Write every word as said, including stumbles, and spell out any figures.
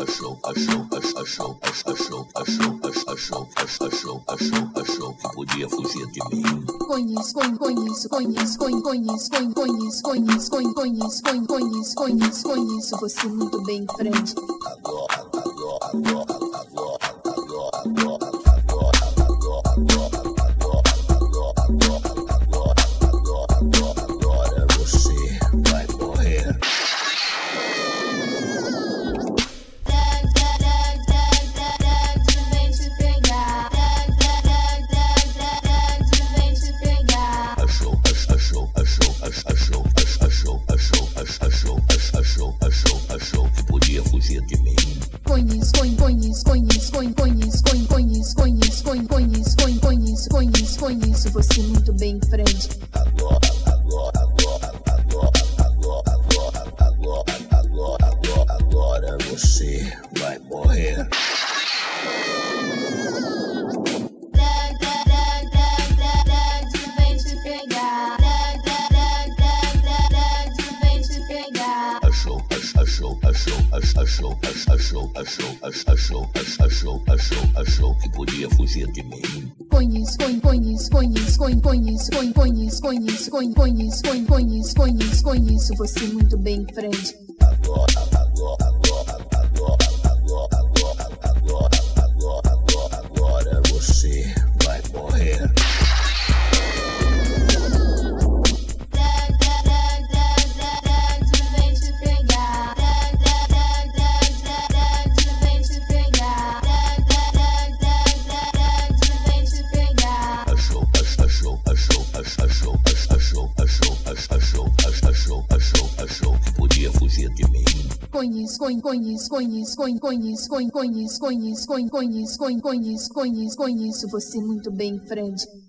achou, achou, achou, achou, achou, achou, achou, achou, achou que podia fugir de mim. Conheço, conheço, conheço, conheço, conheço, conheço, conheço, conheço, conheço, conheço, conheço, conheço você muito bem em frente. Agora, agora, agora, agora, agora, agora. Achou que podia fugir de mim. Conheço, conheço, conheço, conheço, conheço, conheço, conheço, conheço, conheço, conheço, conheço você muito bem em frente. Agora, agora, agora, agora, agora, agora, agora, agora, agora, agora você vai morrer. Achou, achou, achou, achou, achou, achou, achou, achou, achou, achou que podia fugir de mim. Conheço, conheço, conheço, conheço, conheço, conheço, conheço, conheço, conheço, conheço, conheço você muito bem em frente. Agora, agora, agora, agora, agora, agora, agora, agora, agora, agora você vai morrer. Achou, achou, achou, achou, achou, achou, achou que podia fugir de mim. Conheço, conheço, conheço, conheço, conheço, conheço, conheço, conheço, conheço, conheço, conheço você muito bem em frente.